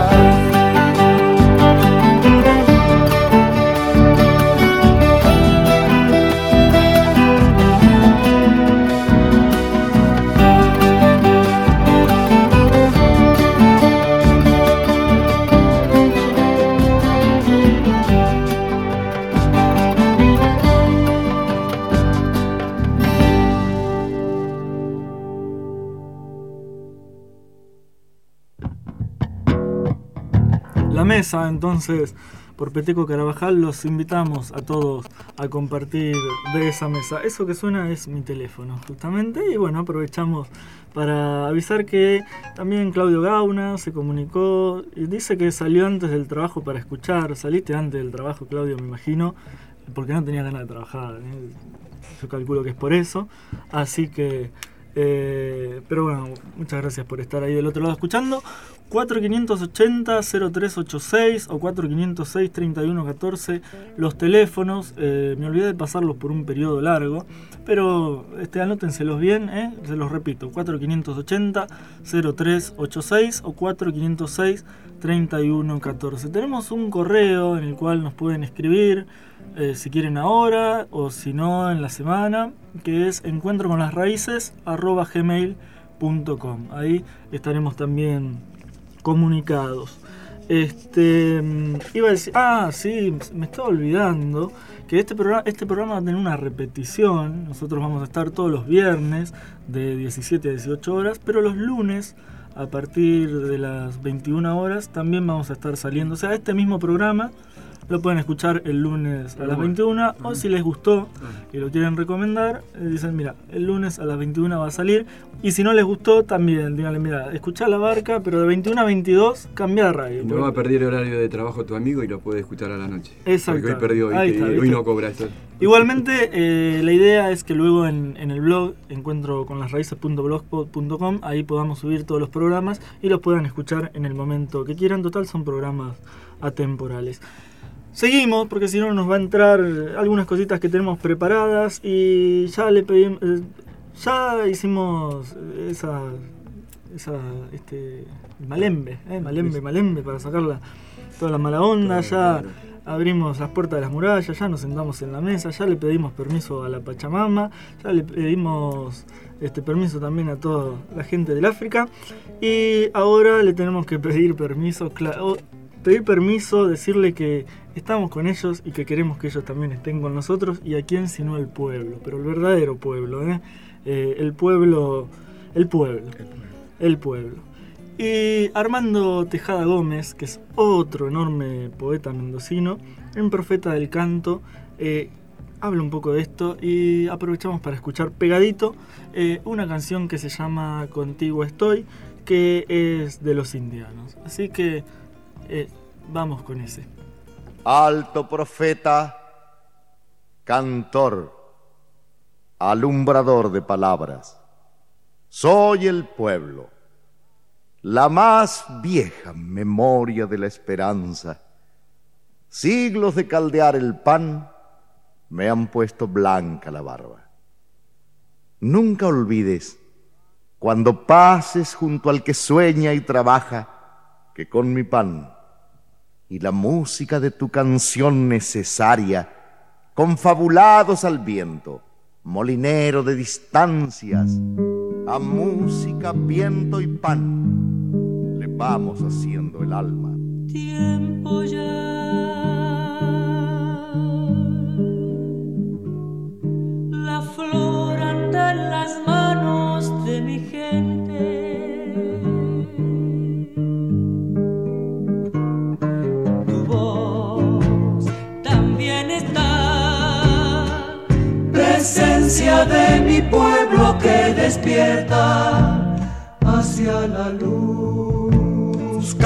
Mesa, entonces, por Peteco Carabajal, los invitamos a todos a compartir de esa mesa. Eso que suena es mi teléfono, justamente, y bueno, aprovechamos para avisar que también Claudio Gauna se comunicó y dice que salió antes del trabajo para escuchar. Saliste antes del trabajo, Claudio, me imagino, porque no tenía ganas de trabajar, ¿eh? Yo calculo que es por eso, así que Eh, pero bueno, muchas gracias por estar ahí del otro lado escuchando. cuatro cinco ochenta cero tres ochenta y seis o cuatro cinco seis treinta y uno catorce, los teléfonos. Eh, me olvidé de pasarlos por un periodo largo, pero este, anótenselos bien, ¿eh? Se los repito: cuatro cinco ochenta cero tres ochenta y seis o cuatro cinco seis treinta y uno catorce. Tenemos un correo en el cual nos pueden escribir, eh, si quieren ahora o si no en la semana, que es encuentro con las raíces arroba gmail punto com. Ahí estaremos también comunicados. Este iba a decir, ah, sí, me estaba olvidando que este programa, este programa va a tener una repetición. Nosotros vamos a estar todos los viernes de diecisiete a dieciocho horas, pero los lunes a partir de las veintiuna horas también vamos a estar saliendo. O sea, este mismo programa lo pueden escuchar el lunes a las veintiuna, o si les gustó y lo quieren recomendar, dicen, mira, el lunes a las veintiuna va a salir. Y si no les gustó, también díganle, mira, escuchá La Barca, pero de veintiuna a veintidós cambia de radio. Y no va a perder el horario de trabajo tu amigo y lo puede escuchar a la noche. Exacto. Porque hoy perdió y, y hoy no cobra esto. Igualmente, eh, la idea es que luego en, en el blog encuentro con las raíces punto blogspot punto com, ahí podamos subir todos los programas y los puedan escuchar en el momento que quieran. Total, son programas atemporales. Seguimos, porque si no nos va a entrar algunas cositas que tenemos preparadas y ya le pedimos, eh, ya hicimos esa, esa este, malembe, eh, malembe, malembe para sacarla toda la mala onda, ya abrimos las puertas de las murallas, ya nos sentamos en la mesa, ya le pedimos permiso a la Pachamama, ya le pedimos este permiso también a toda la gente del África y ahora le tenemos que pedir permiso, claro, pedir permiso, decirle que estamos con ellos y que queremos que ellos también estén con nosotros y a quién sino el pueblo, pero el verdadero pueblo, ¿eh? Eh, el pueblo, el pueblo, el pueblo. Y Armando Tejada Gómez, que es otro enorme poeta mendocino, un profeta del canto, eh, habla un poco de esto y aprovechamos para escuchar pegadito eh, una canción que se llama Contigo Estoy, que es de los indianos. Así que eh, vamos con ese. Alto profeta, cantor, alumbrador de palabras, soy el pueblo, la más vieja memoria de la esperanza. Siglos de caldear el pan me han puesto blanca la barba. Nunca olvides, cuando pases junto al que sueña y trabaja, que con mi pan y la música de tu canción necesaria, confabulados al viento, molinero de distancias, a música, viento y pan, le vamos haciendo el alma. Tiempo ya, la flor anda en las manos de mi gente. Tu voz también está, presencia de mi pueblo que despierta hacia la luz.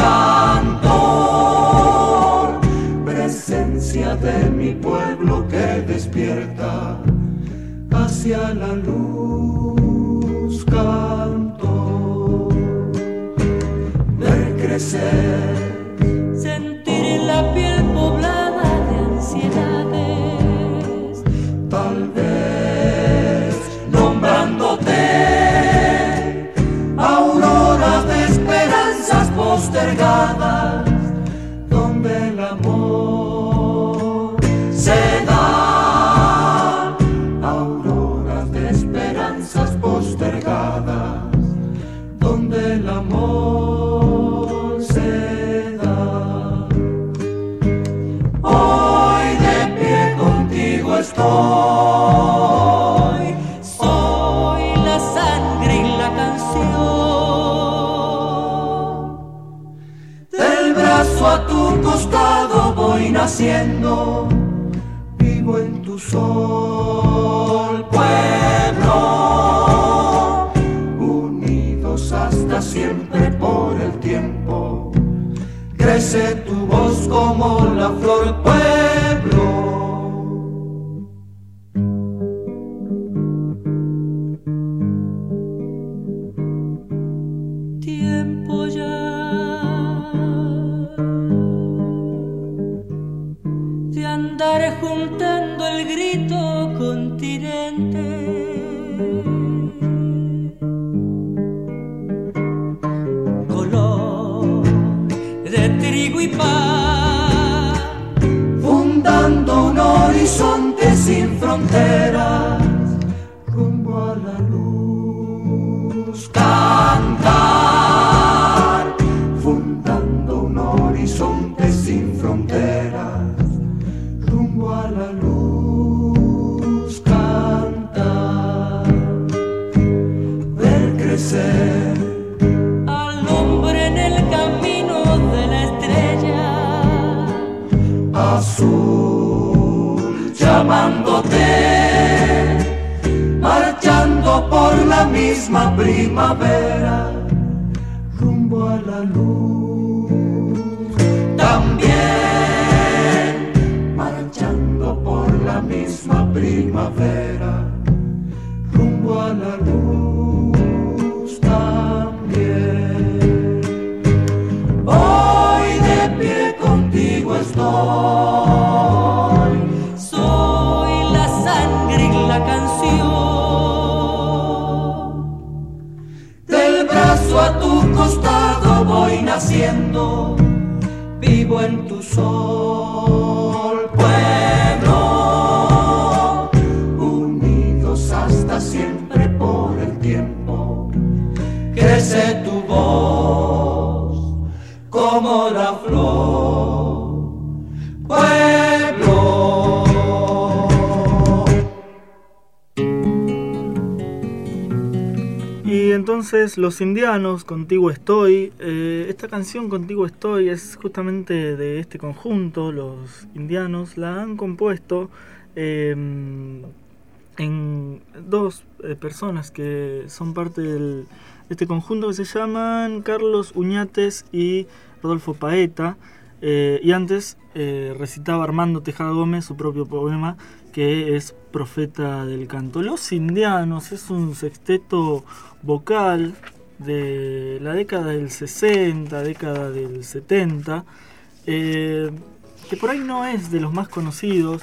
Cantor, presencia de mi pueblo que despierta hacia la luz. Cantor, ver crecer, sentir la piel poblada de ansiedades, tal vez nombrándote auroras de esperanzas postergadas, donde el amor se da. Auroras de esperanzas postergadas, donde el amor se da. Hoy de pie contigo estoy, soy la sangre y la canción. Del brazo a tu costado voy naciendo, vivo en tu sol, pueblo, unidos hasta siempre por el tiempo. Crece tu voz como la flor, pueblo. Tiempo ya de andar juntando el grito continente. Color de trigo y pan, fundando un horizonte sin fronteras, rumbo a la luz. Cantar, fundando un horizonte sin fronteras, rumbo a la luz. Cantar, ver crecer al hombre en el camino de la estrella azul, llamándote, marchando por la misma primavera, rumbo a la luz. También marchando por la misma primavera, rumbo a la luz también. Hoy de pie contigo estoy, soy la sangre y la canción. Del brazo a tu costado voy naciendo, vivo en tu sol, pueblo, unidos hasta siempre por el tiempo. Crece tu voz como la flor, pueblo. Y entonces Los Indianos, Contigo Estoy. Eh, esta canción Contigo Estoy es justamente de este conjunto, Los Indianos. La han compuesto eh, en dos eh, personas que son parte del, de este conjunto, que se llaman Carlos Uñates y Rodolfo Paeta. Eh, y antes eh, recitaba Armando Tejada Gómez su propio poema, que es Profeta del Canto. Los Indianos es un sexteto vocal de la década del sesenta, década del setenta, eh, que por ahí no es de los más conocidos.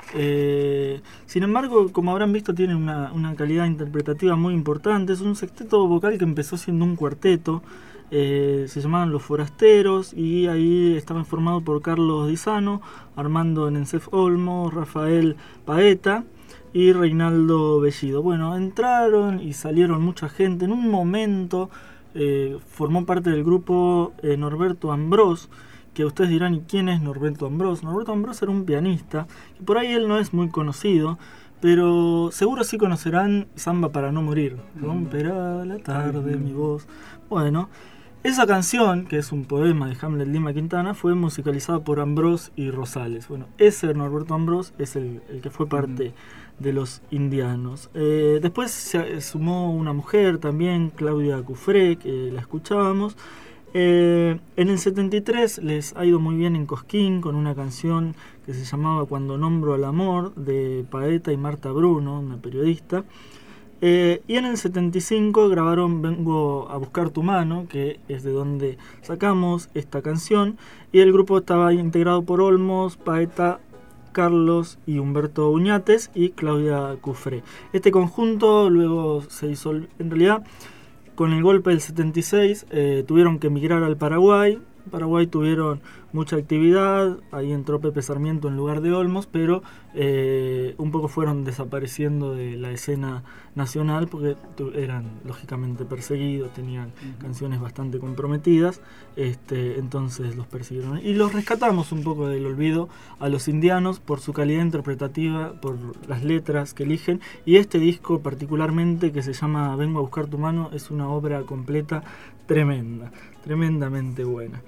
Eh, sin embargo, como habrán visto, tiene una, una calidad interpretativa muy importante. Es un sexteto vocal que empezó siendo un cuarteto. Eh, se llamaban Los Forasteros, y ahí estaban formados por Carlos Dizano, Armando Nencef Olmo, Rafael Paeta y Reinaldo Bellido. Bueno, entraron y salieron mucha gente. En un momento eh, formó parte del grupo eh, Norberto Ambrós, que ustedes dirán, ¿y quién es Norberto Ambrós? Norberto Ambrós era un pianista, y por ahí él no es muy conocido, pero seguro sí conocerán Samba para no morir. Romperá la tarde mi voz. Bueno, esa canción, que es un poema de Hamlet Lima Quintana, fue musicalizada por Ambrós y Rosales. Bueno, ese Norberto Ambrós es el, el que fue parte de Los Indianos. Eh, después se sumó una mujer también, Claudia Cufré, que la escuchábamos. Eh, en el setenta y tres les ha ido muy bien en Cosquín con una canción que se llamaba Cuando nombro al amor, de Paeta y Marta Bruno, una periodista. Eh, y en el setenta y cinco grabaron Vengo a buscar tu mano, que es de donde sacamos esta canción, y el grupo estaba integrado por Olmos, Paeta, Carlos y Humberto Uñates y Claudia Cufré. Este conjunto luego se disolvió. En realidad, con el golpe del setenta y seis eh, tuvieron que emigrar al Paraguay. En Paraguay tuvieron mucha actividad, ahí entró Pepe Sarmiento en lugar de Olmos, pero eh, un poco fueron desapareciendo de la escena nacional porque eran lógicamente perseguidos, tenían uh-huh. canciones bastante comprometidas, este, entonces los persiguieron. Y los rescatamos un poco del olvido a Los Indianos por su calidad interpretativa, por las letras que eligen, y este disco particularmente, que se llama Vengo a buscar tu mano, es una obra completa tremenda, tremendamente buena.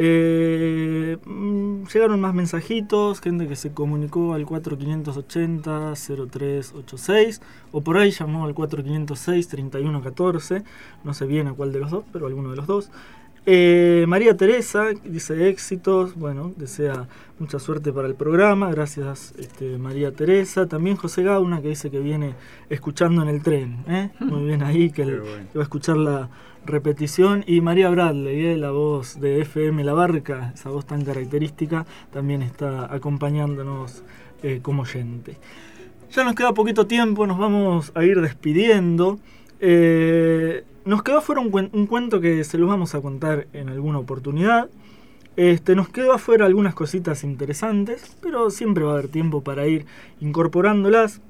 Eh, llegaron más mensajitos, gente que se comunicó al cuatro cinco ocho cero cero tres ocho seis, o por ahí llamó al cuatro cinco cero seis treinta y uno catorce, no sé bien a cuál de los dos, pero alguno de los dos. Eh, María Teresa dice éxitos, bueno, desea mucha suerte para el programa, gracias este, María Teresa. También José Gauna, que dice que viene escuchando en el tren, ¿eh? Muy bien ahí, que, el, bueno. que va a escuchar la repetición. Y María Bradley, ¿eh? La voz de F M La Barca, esa voz tan característica, también está acompañándonos eh, como oyente. Ya nos queda poquito tiempo, nos vamos a ir despidiendo. Eh, nos quedó afuera un, cuen- un cuento que se los vamos a contar en alguna oportunidad. Este, nos quedó afuera algunas cositas interesantes, pero siempre va a haber tiempo para ir incorporándolas.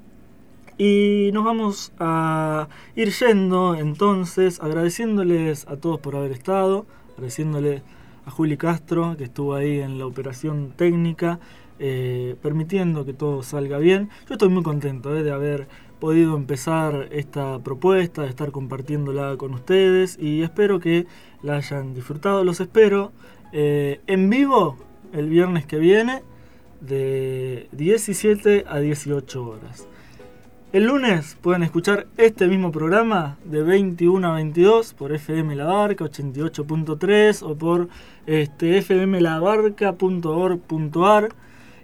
Y nos vamos a ir yendo entonces, agradeciéndoles a todos por haber estado, agradeciéndole a Juli Castro, que estuvo ahí en la operación técnica, eh, permitiendo que todo salga bien. Yo estoy muy contento eh, de haber podido empezar esta propuesta, de estar compartiéndola con ustedes, y espero que la hayan disfrutado. Los espero eh, en vivo el viernes que viene de diecisiete a dieciocho horas. El lunes pueden escuchar este mismo programa de veintiuno a veintidós por F M La Barca ochenta y ocho punto tres o por este, f m la barca punto org punto a r.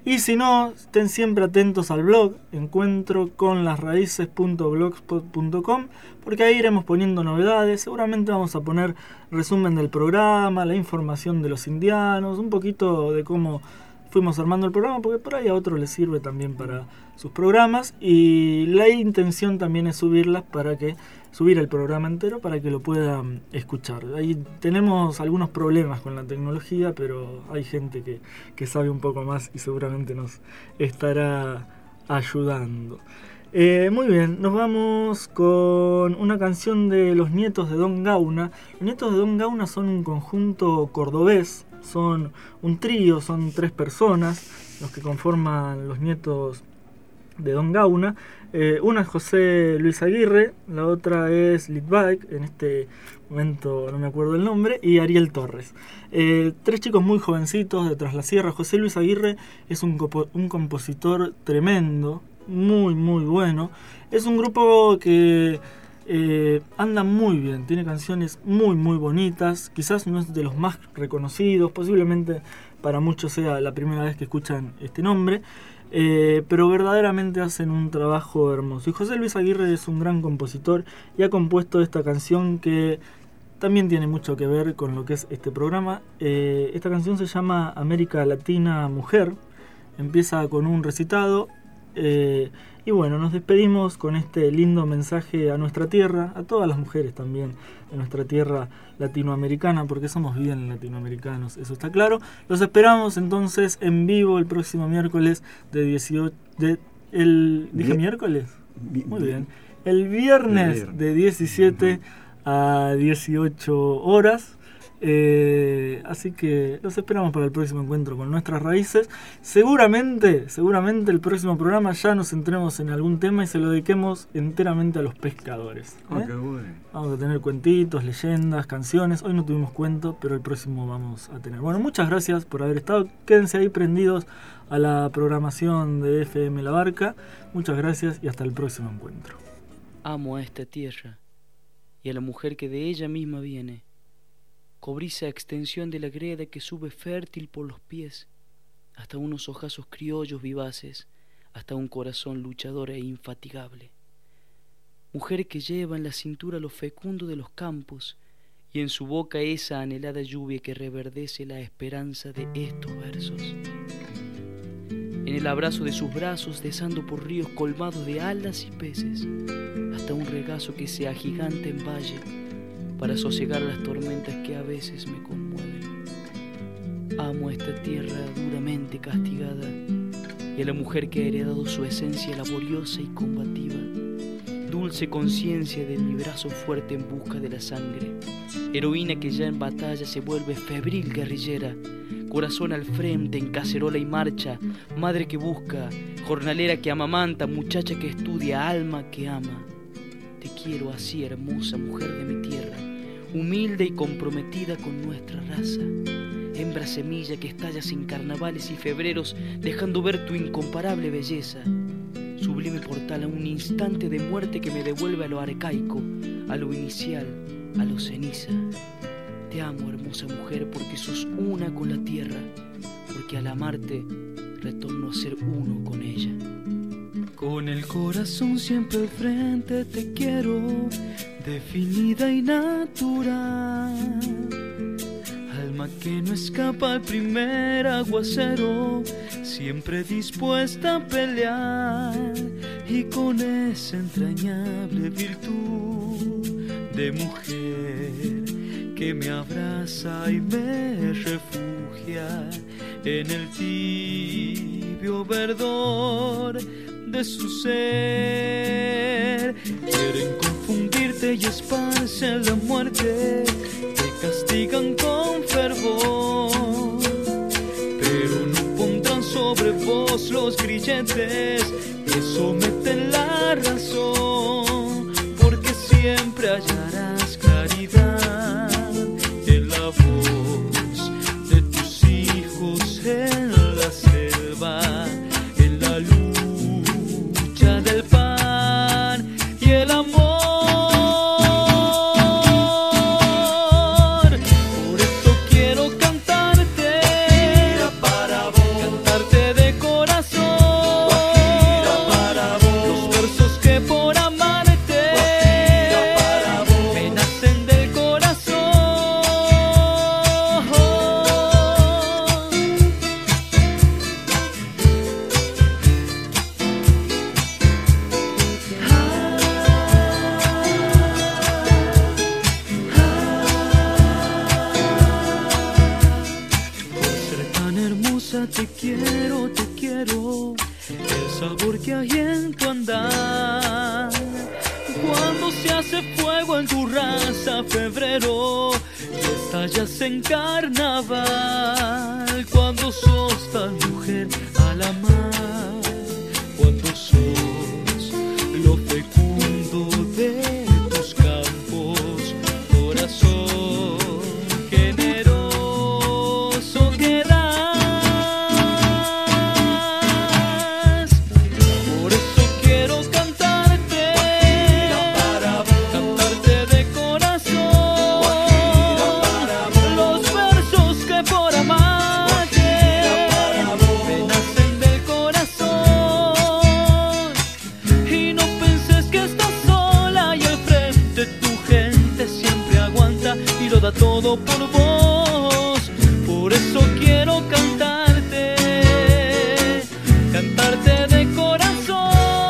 Y si no, estén siempre atentos al blog encuentro con las raíces punto blogspot punto com, porque ahí iremos poniendo novedades. Seguramente vamos a poner resumen del programa, la información de los indianos, un poquito de cómo fuimos armando el programa, porque por ahí a otro les sirve también para sus programas, y la intención también es subirlas para que subir el programa entero para que lo puedan escuchar. Ahí tenemos algunos problemas con la tecnología, pero hay gente que, que sabe un poco más y seguramente nos estará ayudando. Eh, muy bien, nos vamos con una canción de Los Nietos de Don Gauna. Los Nietos de Don Gauna son un conjunto cordobés, son un trío, son tres personas los que conforman Los Nietos de Don Gauna. Eh, una es José Luis Aguirre, la otra es Litvak, en este momento no me acuerdo el nombre, y Ariel Torres. Eh, tres chicos muy jovencitos de Tras la Sierra. José Luis Aguirre es un, compo- un compositor tremendo, muy muy bueno. Es un grupo que eh, anda muy bien, tiene canciones muy muy bonitas. Quizás no es de los más reconocidos, posiblemente para muchos sea la primera vez que escuchan este nombre. Eh, pero verdaderamente hacen un trabajo hermoso. Y José Luis Aguirre es un gran compositor y ha compuesto esta canción que también tiene mucho que ver con lo que es este programa. Eh, esta canción se llama América Latina Mujer, empieza con un recitado. Eh, y bueno, nos despedimos con este lindo mensaje a nuestra tierra, a todas las mujeres también de nuestra tierra latinoamericana, porque somos bien latinoamericanos, eso está claro. Los esperamos entonces en vivo el próximo miércoles de dieciocho... De, el, ¿Dije bien. miércoles? Bien. Muy bien. El viernes bien. de diecisiete a dieciocho horas. Eh, así que los esperamos para el próximo encuentro con nuestras raíces. Seguramente, seguramente el próximo programa ya nos centremos en algún tema y se lo dediquemos enteramente a los pescadores. ¿eh? Oh, qué bueno. Vamos a tener cuentitos, leyendas, canciones. Hoy no tuvimos cuento, pero el próximo vamos a tener. Bueno, muchas gracias por haber estado. Quédense ahí prendidos a la programación de F M La Barca. Muchas gracias y hasta el próximo encuentro. Amo a esta tierra y a la mujer que de ella misma viene. Cobriza extensión de la greda que sube fértil por los pies, hasta unos ojazos criollos vivaces, hasta un corazón luchador e infatigable. Mujer que lleva en la cintura lo fecundo de los campos y en su boca esa anhelada lluvia que reverdece la esperanza de estos versos. En el abrazo de sus brazos, desando por ríos colmados de alas y peces, hasta un regazo que se agiganta en valle, para sosegar las tormentas que a veces me conmueven. Amo a esta tierra duramente castigada y a la mujer que ha heredado su esencia laboriosa y combativa, dulce conciencia de mi brazo fuerte en busca de la sangre, heroína que ya en batalla se vuelve febril guerrillera, corazón al frente en cacerola y marcha, madre que busca, jornalera que amamanta, muchacha que estudia, alma que ama. Te quiero así, hermosa mujer de mi tierra, humilde y comprometida con nuestra raza, hembra semilla que estallas en carnavales y febreros, dejando ver tu incomparable belleza, sublime portal a un instante de muerte que me devuelve a lo arcaico, a lo inicial, a lo ceniza. Te amo, hermosa mujer, porque sos una con la tierra, porque al amarte retorno a ser uno con ella. Con el corazón siempre al frente te quiero, definida y natural. Alma que no escapa al primer aguacero, siempre dispuesta a pelear. Y con esa entrañable virtud de mujer que me abraza y me refugia en el tibio verdor de su ser. Quieren confundirte y esparcen la muerte, te castigan con fervor, pero no pondrán sobre vos los grilletes que someten la razón, porque siempre hallarás claridad en la voz de tus hijos en la selva, en la lucha del pan y el amor. Por esto quiero cantarte, para vos, cantarte de corazón. que por amarte me nacen del corazón. Te quiero, te quiero, el sabor que hay en tu andar. Cuando se hace fuego en tu raza, febrero, y estallas en carnaval. Cuando sos tan mujer a la mar, cuando sos lo fecundo de tus campos, corazón generoso que da. Da todo por vos, por eso quiero cantarte, cantarte de corazón.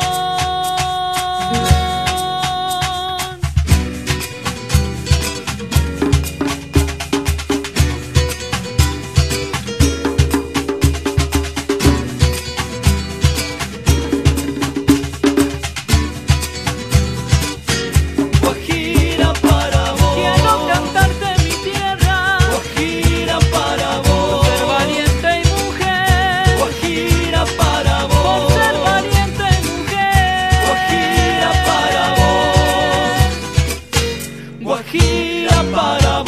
Guajira para vos, quiero cantarte mi tierra. Guajira para vos, por ser valiente y mujer. Guajira para vos, por ser valiente y mujer. Guajira para vos, Guajira para vos.